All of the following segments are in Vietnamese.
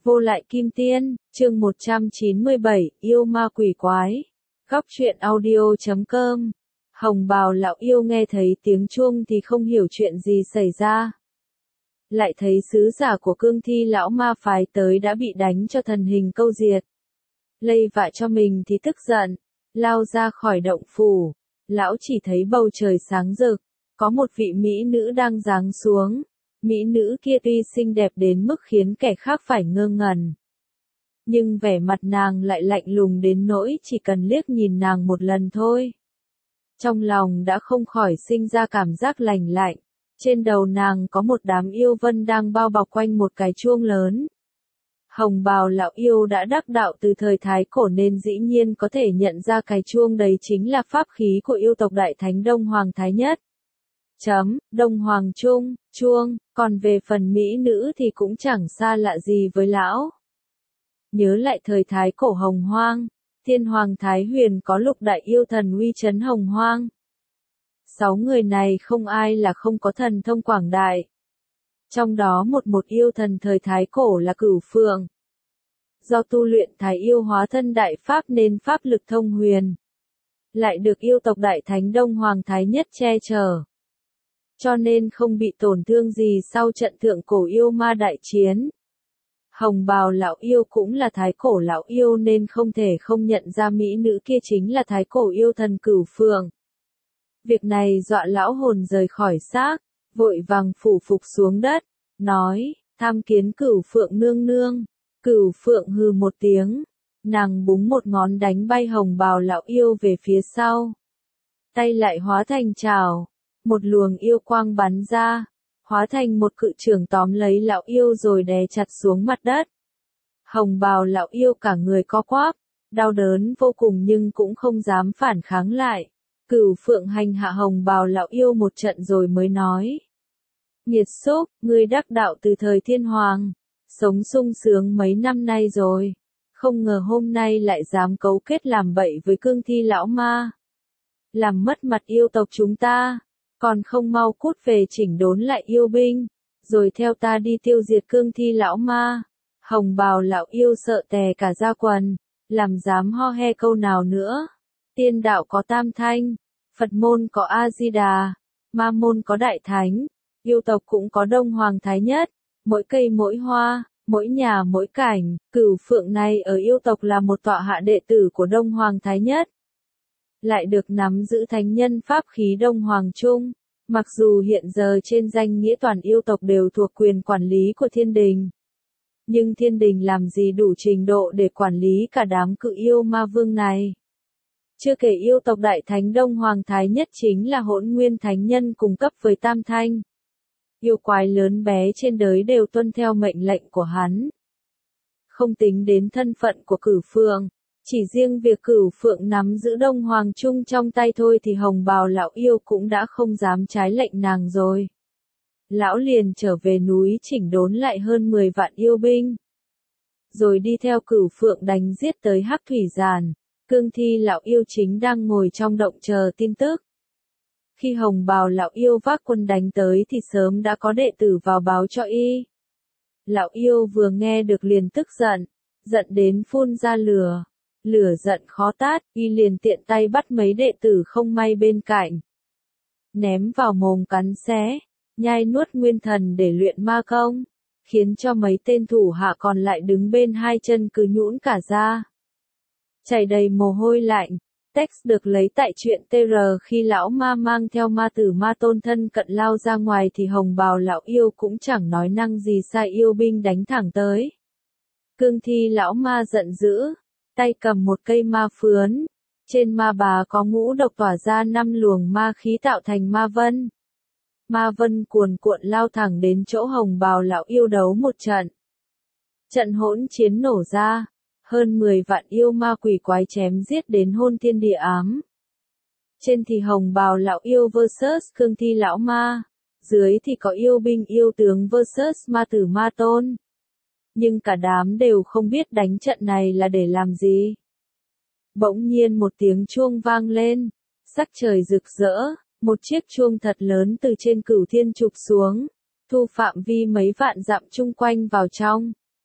Vô lại kim tiên, chương 197, yêu ma quỷ quái. Góc truyện audio.com. Hồng bào lão yêu nghe thấy tiếng chuông thì không hiểu chuyện gì xảy ra. Lại thấy sứ giả của cương thi lão ma phái tới đã bị đánh cho thần hình câu diệt. Lây vạ cho mình thì tức giận, lao ra khỏi động phủ. Lão chỉ thấy bầu trời sáng rực, có một vị mỹ nữ đang giáng xuống. Mỹ nữ kia tuy xinh đẹp đến mức khiến kẻ khác phải ngơ ngẩn. Nhưng vẻ mặt nàng lại lạnh lùng đến nỗi chỉ cần liếc nhìn nàng một lần thôi. Trong lòng đã không khỏi sinh ra cảm giác lành lạnh. Trên đầu nàng có một đám yêu vân đang bao bọc quanh một cái chuông lớn. Hồng bào lão yêu đã đắc đạo từ thời Thái Cổ nên dĩ nhiên có thể nhận ra cái chuông đấy chính là pháp khí của yêu tộc Đại Thánh Đông Hoàng Thái Nhất. Đông Hoàng chuông, còn về phần mỹ nữ thì cũng chẳng xa lạ gì với lão. Nhớ lại thời Thái Cổ Hồng Hoang, Thiên Hoàng Thái Huyền có lục đại yêu thần uy chấn Hồng Hoang. 6 người này không ai là không có thần thông quảng đại. Trong đó một yêu thần thời Thái Cổ là Cửu Phượng. Do tu luyện Thái yêu hóa thân đại pháp nên pháp lực thông huyền. Lại được yêu tộc Đại Thánh Đông Hoàng Thái Nhất che chở. Cho nên không bị tổn thương gì sau trận thượng cổ yêu ma đại chiến. Hồng bào lão yêu cũng là Thái Cổ lão yêu nên không thể không nhận ra mỹ nữ kia chính là Thái Cổ yêu thần Cửu Phượng. Việc này dọa lão hồn rời khỏi xác, vội vàng phủ phục xuống đất, nói, tham kiến Cửu Phượng nương nương. Cửu Phượng hừ một tiếng, nàng búng một ngón đánh bay hồng bào lão yêu về phía sau. Tay lại hóa thành chảo. Một luồng yêu quang bắn ra, hóa thành một cự chưởng tóm lấy lão yêu rồi đè chặt xuống mặt đất. Hồng bào lão yêu cả người co quắp, đau đớn vô cùng nhưng cũng không dám phản kháng lại. Cửu Phượng hành hạ hồng bào lão yêu một trận rồi mới nói. Nghiệt xúc, ngươi đắc đạo từ thời Thiên Hoàng, sống sung sướng mấy năm nay rồi. Không ngờ hôm nay lại dám cấu kết làm bậy với cương thi lão ma. Làm mất mặt yêu tộc chúng ta. Còn không mau cút về chỉnh đốn lại yêu binh, rồi theo ta đi tiêu diệt cương thi lão ma. Hồng bào lão yêu sợ tè cả da quần, làm dám ho he câu nào nữa. Tiên đạo có tam thanh, Phật môn có A-di-đà, ma môn có đại thánh, yêu tộc cũng có Đông Hoàng Thái Nhất, mỗi cây mỗi hoa, mỗi nhà mỗi cảnh. Cửu Phượng này ở yêu tộc là một tọa hạ đệ tử của Đông Hoàng Thái Nhất. Lại được nắm giữ thánh nhân pháp khí Đông Hoàng Trung. Mặc dù hiện giờ trên danh nghĩa toàn yêu tộc đều thuộc quyền quản lý của thiên đình. Nhưng thiên đình làm gì đủ trình độ để quản lý cả đám cự yêu ma vương này. Chưa kể yêu tộc Đại Thánh Đông Hoàng Thái Nhất chính là Hỗn Nguyên Thánh Nhân cùng cấp với Tam Thanh. Yêu quái lớn bé trên đời đều tuân theo mệnh lệnh của hắn. Không tính đến thân phận của Cửu Phượng. Chỉ riêng việc Cửu Phượng nắm giữ Đông Hoàng Trung trong tay thôi thì hồng bào lão yêu cũng đã không dám trái lệnh nàng rồi. Lão liền trở về núi chỉnh đốn lại hơn 10 vạn yêu binh. Rồi đi theo Cửu Phượng đánh giết tới Hắc Thủy Giàn. Cương thi lão yêu chính đang ngồi trong động chờ tin tức. Khi hồng bào lão yêu vác quân đánh tới thì sớm đã có đệ tử vào báo cho y. Lão yêu vừa nghe được liền tức giận, giận đến phun ra lửa. Lửa giận khó tát, y liền tiện tay bắt mấy đệ tử không may bên cạnh. Ném vào mồm cắn xé, nhai nuốt nguyên thần để luyện ma công, khiến cho mấy tên thủ hạ còn lại đứng bên hai chân cứ nhũn cả ra. Chảy đầy mồ hôi lạnh, text được lấy tại truyện TR khi lão ma mang theo ma tử ma tôn thân cận lao ra ngoài thì hồng bào lão yêu cũng chẳng nói năng gì sai yêu binh đánh thẳng tới. Cương thi lão ma giận dữ. Tay cầm một cây ma phướn, trên ma bà có ngũ độc tỏa ra 5 luồng ma khí tạo thành ma vân. Ma vân cuồn cuộn lao thẳng đến chỗ hồng bào lão yêu đấu một trận. Trận hỗn chiến nổ ra, hơn 10 vạn yêu ma quỷ quái chém giết đến hôn thiên địa ám. Trên thì hồng bào lão yêu vs cương thi lão ma, dưới thì có yêu binh yêu tướng vs ma tử ma tôn. Nhưng cả đám đều không biết đánh trận này là để làm gì. Bỗng nhiên một tiếng chuông vang lên, sắc trời rực rỡ, một chiếc chuông thật lớn từ trên cửu thiên chụp xuống, thu phạm vi mấy vạn dặm chung quanh vào trong,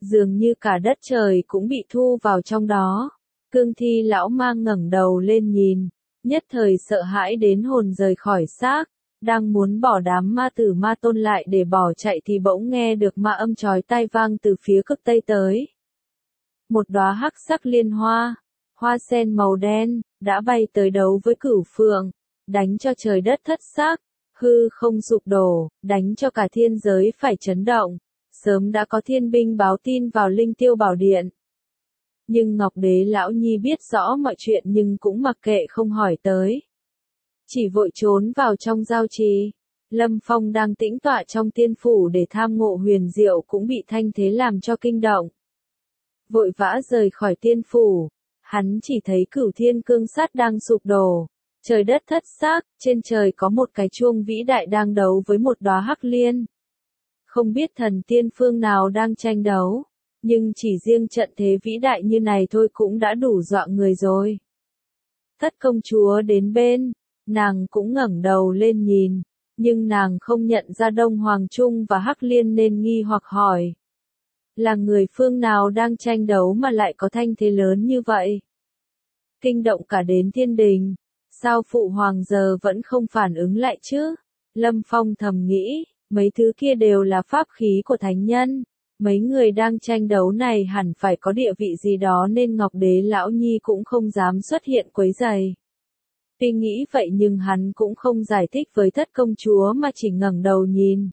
dường như cả đất trời cũng bị thu vào trong đó. Cương thi lão ma ngẩng đầu lên nhìn, nhất thời sợ hãi đến hồn rời khỏi xác, đang muốn bỏ đám ma tử ma tôn lại để bỏ chạy thì bỗng nghe được ma âm chói tai vang từ phía cực tây tới. Một đóa hắc sắc liên hoa, hoa sen màu đen, đã bay tới đấu với Cửu Phượng, đánh cho trời đất thất sắc, hư không sụp đổ, đánh cho cả thiên giới phải chấn động. Sớm đã có thiên binh báo tin vào Linh Tiêu Bảo Điện. Nhưng Ngọc Đế Lão Nhi biết rõ mọi chuyện nhưng cũng mặc kệ không hỏi tới. Chỉ vội trốn vào trong giao trì. Lâm Phong đang tĩnh tọa trong tiên phủ để tham ngộ huyền diệu cũng bị thanh thế làm cho kinh động. Vội vã rời khỏi tiên phủ, hắn chỉ thấy Cửu Thiên Cương Sắt đang sụp đổ. Trời đất thất xác, trên trời có một cái chuông vĩ đại đang đấu với một đóa hắc liên. Không biết thần tiên phương nào đang tranh đấu, nhưng chỉ riêng trận thế vĩ đại như này thôi cũng đã đủ dọa người rồi. Thất công chúa đến bên, nàng cũng ngẩng đầu lên nhìn, nhưng nàng không nhận ra Đông Hoàng Trung và Hắc Liên nên nghi hoặc hỏi. Là người phương nào đang tranh đấu mà lại có thanh thế lớn như vậy? Kinh động cả đến thiên đình, sao phụ hoàng giờ vẫn không phản ứng lại chứ? Lâm Phong thầm nghĩ. Mấy thứ kia đều là pháp khí của thánh nhân, mấy người đang tranh đấu này hẳn phải có địa vị gì đó nên Ngọc Đế Lão Nhi cũng không dám xuất hiện quấy rầy. Tuy nghĩ vậy nhưng hắn cũng không giải thích với thất công chúa mà chỉ ngẩng đầu nhìn.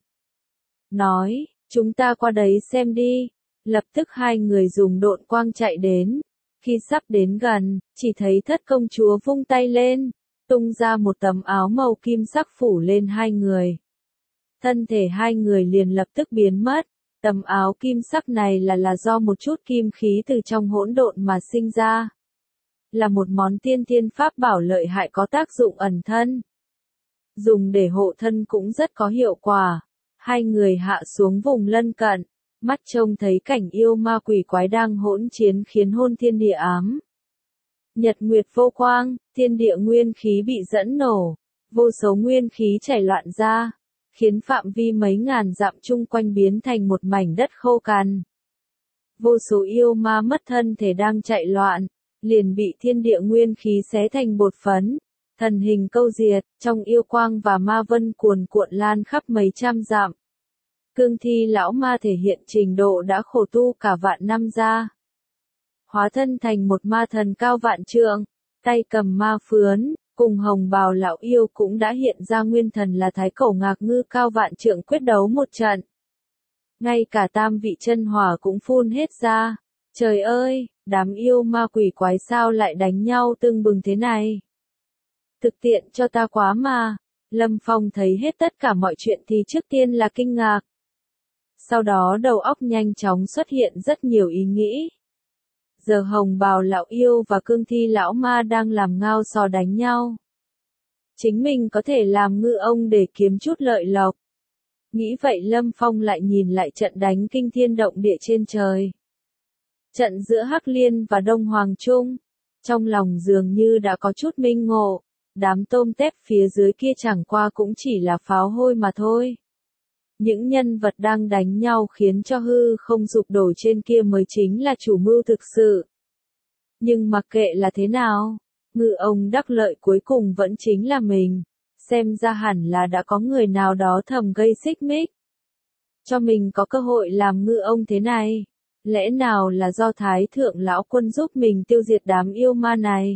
Nói, chúng ta qua đấy xem đi. Lập tức hai người dùng độn quang chạy đến. Khi sắp đến gần, chỉ thấy thất công chúa vung tay lên, tung ra một tấm áo màu kim sắc phủ lên hai người. Thân thể hai người liền lập tức biến mất, tấm áo kim sắc này là do một chút kim khí từ trong hỗn độn mà sinh ra. Là một món tiên thiên pháp bảo lợi hại có tác dụng ẩn thân. Dùng để hộ thân cũng rất có hiệu quả. Hai người hạ xuống vùng lân cận, mắt trông thấy cảnh yêu ma quỷ quái đang hỗn chiến khiến hôn thiên địa ám. Nhật nguyệt vô quang, thiên địa nguyên khí bị dẫn nổ, vô số nguyên khí chảy loạn ra, khiến phạm vi mấy ngàn dặm chung quanh biến thành một mảnh đất khô cằn. Vô số yêu ma mất thân thể đang chạy loạn, liền bị thiên địa nguyên khí xé thành bột phấn, thần hình câu diệt, trong yêu quang và ma vân cuồn cuộn lan khắp mấy trăm dặm. Cương thi lão ma thể hiện trình độ đã khổ tu cả vạn năm ra. Hóa thân thành một ma thần cao vạn trượng, tay cầm ma phướn, cùng hồng bào lão yêu cũng đã hiện ra nguyên thần là Thái Cẩu Ngạc Ngư cao vạn trượng quyết đấu một trận. Ngay cả tam vị chân hỏa cũng phun hết ra. Trời ơi, đám yêu ma quỷ quái sao lại đánh nhau tưng bừng thế này? Thực tiện cho ta quá mà. Lâm Phong thấy hết tất cả mọi chuyện thì trước tiên là kinh ngạc. Sau đó đầu óc nhanh chóng xuất hiện rất nhiều ý nghĩ. Giờ hồng bào lão yêu và cương thi lão ma đang làm ngao sò đánh nhau. Chính mình có thể làm ngư ông để kiếm chút lợi lộc. Nghĩ vậy Lâm Phong lại nhìn lại trận đánh kinh thiên động địa trên trời. Trận giữa Hắc Liên và Đông Hoàng Trung. Trong lòng dường như đã có chút minh ngộ. Đám tôm tép phía dưới kia chẳng qua cũng chỉ là pháo hôi mà thôi. Những nhân vật đang đánh nhau khiến cho hư không sụp đổ trên kia mới chính là chủ mưu thực sự. Nhưng mặc kệ là thế nào, ngư ông đắc lợi cuối cùng vẫn chính là mình. Xem ra hẳn là đã có người nào đó thầm gây xích mích. Cho mình có cơ hội làm ngư ông thế này. Lẽ nào là do Thái Thượng Lão Quân giúp mình tiêu diệt đám yêu ma này?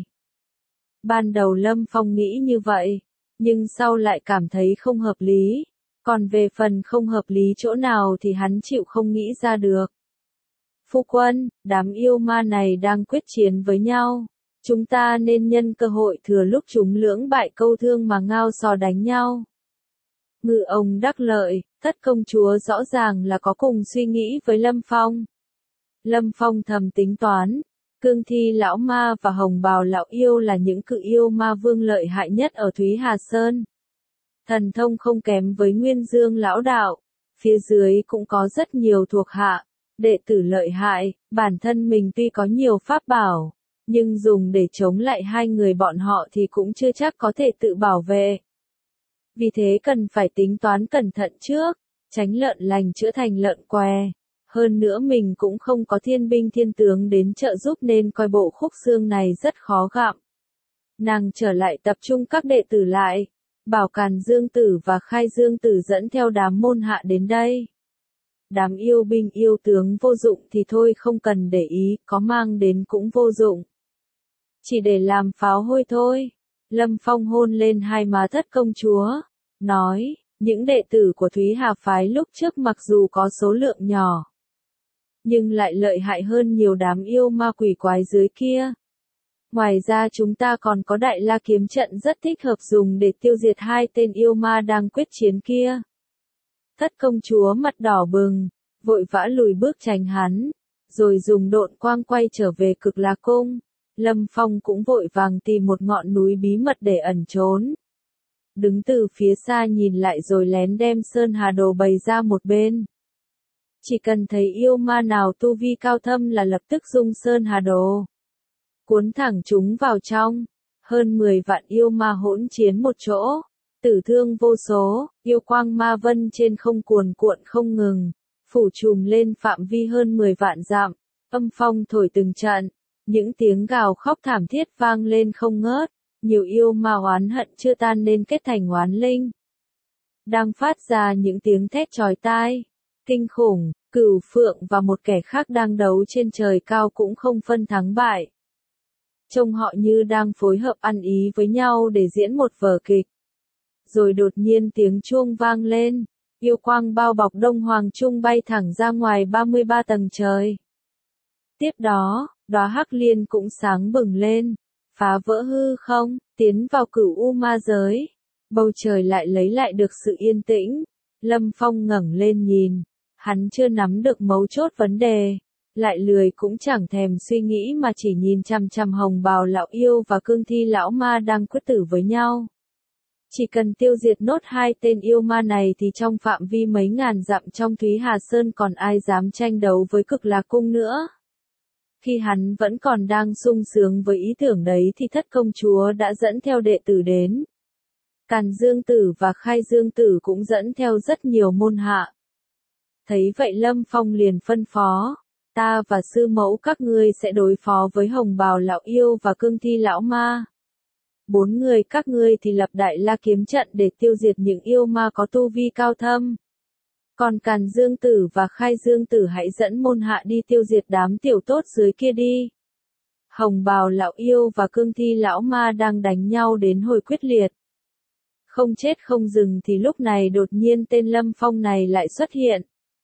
Ban đầu Lâm Phong nghĩ như vậy, nhưng sau lại cảm thấy không hợp lý. Còn về phần không hợp lý chỗ nào thì hắn chịu không nghĩ ra được. Phu quân, đám yêu ma này đang quyết chiến với nhau. Chúng ta nên nhân cơ hội thừa lúc chúng lưỡng bại câu thương mà ngao sò đánh nhau. Ngư ông đắc lợi, thất công chúa rõ ràng là có cùng suy nghĩ với Lâm Phong. Lâm Phong thầm tính toán, cương thi lão ma và hồng bào lão yêu là những cự yêu ma vương lợi hại nhất ở Thúy Hà Sơn. Thần thông không kém với Nguyên Dương lão đạo, phía dưới cũng có rất nhiều thuộc hạ, đệ tử lợi hại, bản thân mình tuy có nhiều pháp bảo, nhưng dùng để chống lại hai người bọn họ thì cũng chưa chắc có thể tự bảo vệ. Vì thế cần phải tính toán cẩn thận trước, tránh lợn lành chữa thành lợn què. Hơn nữa mình cũng không có thiên binh thiên tướng đến trợ giúp nên coi bộ khúc xương này rất khó gặm. Nàng trở lại tập trung các đệ tử lại, bảo Càn Dương Tử và Khai Dương Tử dẫn theo đám môn hạ đến đây. Đám yêu binh yêu tướng vô dụng thì thôi không cần để ý, có mang đến cũng vô dụng. Chỉ để làm pháo hôi thôi. Lâm Phong hôn lên hai má Thất công chúa, nói, những đệ tử của Thúy Hà phái lúc trước mặc dù có số lượng nhỏ, nhưng lại lợi hại hơn nhiều đám yêu ma quỷ quái dưới kia. Ngoài ra chúng ta còn có Đại La kiếm trận rất thích hợp dùng để tiêu diệt hai tên yêu ma đang quyết chiến kia. Thất công chúa mặt đỏ bừng, vội vã lùi bước tránh hắn, rồi dùng độn quang quay trở về Cực Lạc cung. Lâm Phong cũng vội vàng tìm một ngọn núi bí mật để ẩn trốn. Đứng từ phía xa nhìn lại rồi lén đem Sơn Hà Đồ bày ra một bên. Chỉ cần thấy yêu ma nào tu vi cao thâm là lập tức dung Sơn Hà Đồ, cuốn thẳng chúng vào trong. Hơn 10 vạn yêu ma hỗn chiến một chỗ, tử thương vô số, yêu quang ma vân trên không cuồn cuộn không ngừng, phủ trùm lên phạm vi hơn 10 vạn dặm, âm phong thổi từng trận, những tiếng gào khóc thảm thiết vang lên không ngớt, nhiều yêu ma oán hận chưa tan nên kết thành oán linh, đang phát ra những tiếng thét chói tai, kinh khủng. Cửu Phượng và một kẻ khác đang đấu trên trời cao cũng không phân thắng bại. Trông họ như đang phối hợp ăn ý với nhau để diễn một vở kịch. Rồi đột nhiên tiếng chuông vang lên, yêu quang bao bọc Đông Hoàng Trung bay thẳng ra ngoài 33 tầng trời. Tiếp đó, đóa hắc liên cũng sáng bừng lên, phá vỡ hư không, tiến vào Cửu U ma giới. Bầu trời lại lấy lại được sự yên tĩnh. Lâm Phong ngẩng lên nhìn, hắn chưa nắm được mấu chốt vấn đề, lại lười cũng chẳng thèm suy nghĩ mà chỉ nhìn chằm chằm Hồng Bào lão yêu và Cương Thi lão ma đang quyết tử với nhau. Chỉ cần tiêu diệt nốt hai tên yêu ma này thì trong phạm vi mấy ngàn dặm trong Thúy Hà Sơn còn ai dám tranh đấu với Cực Lạc cung nữa. Khi hắn vẫn còn đang sung sướng với ý tưởng đấy thì Thất công chúa đã dẫn theo đệ tử đến. Càn Dương Tử và Khai Dương Tử cũng dẫn theo rất nhiều môn hạ. Thấy vậy Lâm Phong liền phân phó, ta và sư mẫu các ngươi sẽ đối phó với Hồng Bào lão yêu và Cương Thi lão ma. 4 người các ngươi thì lập Đại La kiếm trận để tiêu diệt những yêu ma có tu vi cao thâm. Còn Càn Dương Tử và Khai Dương Tử hãy dẫn môn hạ đi tiêu diệt đám tiểu tốt dưới kia đi. Hồng Bào lão yêu và Cương Thi lão ma đang đánh nhau đến hồi quyết liệt. Không chết không dừng thì lúc này đột nhiên tên Lâm Phong này lại xuất hiện.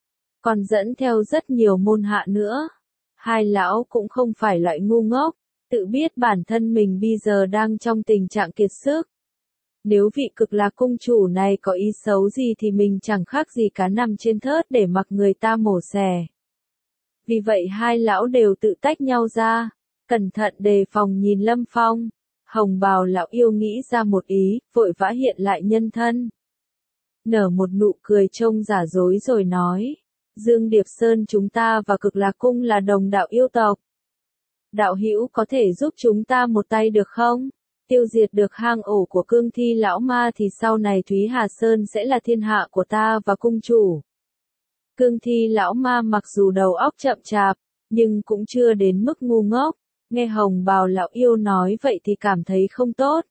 Còn dẫn theo rất nhiều môn hạ nữa. Hai lão cũng không phải loại ngu ngốc, tự biết bản thân mình bây giờ đang trong tình trạng kiệt sức. Nếu vị Cực Lạc cung chủ này có ý xấu gì thì mình chẳng khác gì cá nằm trên thớt để mặc người ta mổ xẻ. Vì vậy hai lão đều tự tách nhau ra, cẩn thận đề phòng nhìn Lâm Phong. Hồng Bào lão yêu nghĩ ra một ý, vội vã hiện lại nhân thân. Nở một nụ cười trông giả dối rồi nói, Dương Điệp Sơn chúng ta và Cực Lạc cung là đồng đạo yêu tộc. Đạo hữu có thể giúp chúng ta một tay được không? Tiêu diệt được hang ổ của Cương Thi lão ma thì sau này Thúy Hà Sơn sẽ là thiên hạ của ta và cung chủ. Cương Thi lão ma mặc dù đầu óc chậm chạp, nhưng cũng chưa đến mức ngu ngốc. Nghe Hồng Bào lão yêu nói vậy thì cảm thấy không tốt.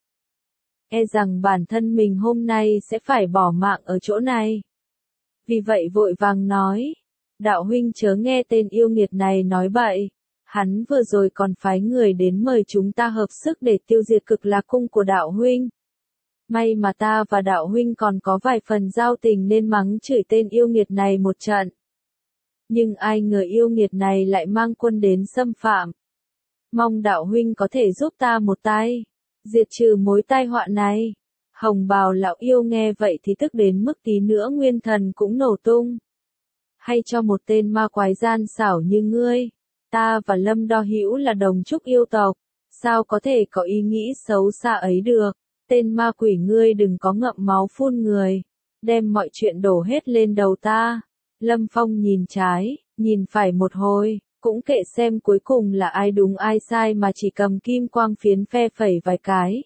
E rằng bản thân mình hôm nay sẽ phải bỏ mạng ở chỗ này. Vì vậy vội vàng nói, đạo huynh chớ nghe tên yêu nghiệt này nói bậy. Hắn vừa rồi còn phái người đến mời chúng ta hợp sức để tiêu diệt Cực Lạc cung của đạo huynh. May mà ta và đạo huynh còn có vài phần giao tình nên mắng chửi tên yêu nghiệt này một trận. Nhưng ai ngờ yêu nghiệt này lại mang quân đến xâm phạm. Mong đạo huynh có thể giúp ta một tay, diệt trừ mối tai họa này. Hồng Bào lão yêu nghe vậy thì tức đến mức tí nữa nguyên thần cũng nổ tung. Hay cho một tên ma quái gian xảo như ngươi, ta và Lâm Đo Hữu là đồng trúc yêu tộc, sao có thể có ý nghĩ xấu xa ấy được. Tên ma quỷ ngươi đừng có ngậm máu phun người, đem mọi chuyện đổ hết lên đầu ta. Lâm Phong nhìn trái, nhìn phải một hồi, cũng kệ xem cuối cùng là ai đúng ai sai mà chỉ cầm kim quang phiến phe phẩy vài cái.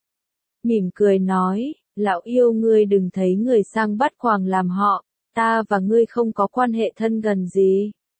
Mỉm cười nói, lão yêu ngươi đừng thấy người sang bắt quàng làm họ, ta và ngươi không có quan hệ thân gần gì.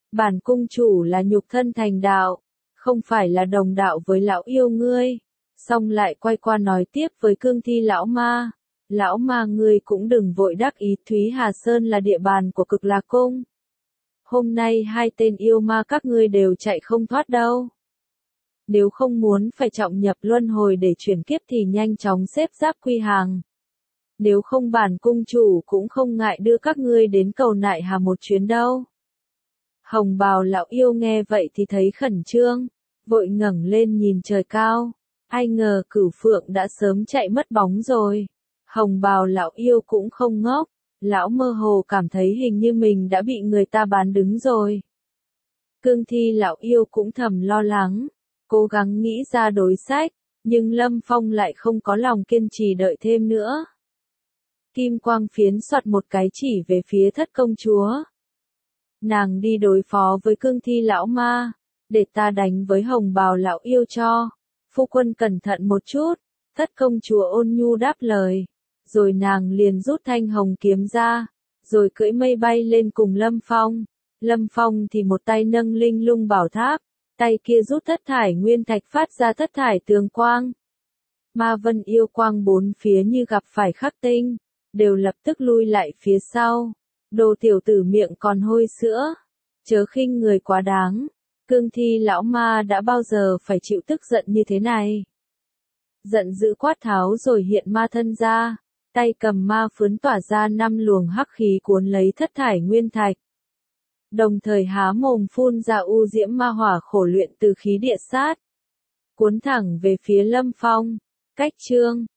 Bản cung chủ là nhục thân thành đạo, không phải là đồng đạo với lão yêu ngươi. Xong lại quay qua nói tiếp với cương thi lão ma. Lão ma ngươi cũng đừng vội đắc ý, Thúy Hà Sơn là địa bàn của Cực Lạc Cung. Hôm nay hai tên yêu ma các ngươi đều chạy không thoát đâu. Nếu không muốn phải trọng nhập luân hồi để chuyển kiếp thì nhanh chóng xếp giáp quy hàng. Nếu không bản cung chủ cũng không ngại đưa các ngươi đến cầu Nại Hà một chuyến đâu. Hồng bào lão yêu nghe vậy thì thấy khẩn trương, vội ngẩng lên nhìn trời cao. Ai ngờ Cửu Phượng đã sớm chạy mất bóng rồi. Hồng bào lão yêu cũng không ngốc, lão mơ hồ cảm thấy hình như mình đã bị người ta bán đứng rồi. Cương thi lão yêu cũng thầm lo lắng, cố gắng nghĩ ra đối sách, nhưng Lâm Phong lại không có lòng kiên trì đợi thêm nữa. Kim quang phiến xoạt một cái chỉ về phía Thất công chúa. Nàng đi đối phó với cương thi lão ma, để ta đánh với hồng bào lão yêu cho. Phu quân cẩn thận một chút, Thất công chúa ôn nhu đáp lời. Rồi nàng liền rút thanh hồng kiếm ra, rồi cưỡi mây bay lên cùng Lâm Phong. Lâm Phong thì một tay nâng linh lung bảo tháp, tay kia rút thất thải nguyên thạch phát ra thất thải tường quang. Ma vân yêu quang bốn phía như gặp phải khắc tinh, đều lập tức lui lại phía sau. Đồ tiểu tử miệng còn hôi sữa, chớ khinh người quá đáng. Cương thi lão ma đã bao giờ phải chịu tức giận như thế này. Giận dữ quát tháo rồi hiện ma thân ra, tay cầm ma phướn tỏa ra 5 luồng hắc khí cuốn lấy thất thải nguyên thạch. Đồng thời há mồm phun ra u diễm ma hỏa khổ luyện từ khí địa sát, cuốn thẳng về phía Lâm Phong. Cách chương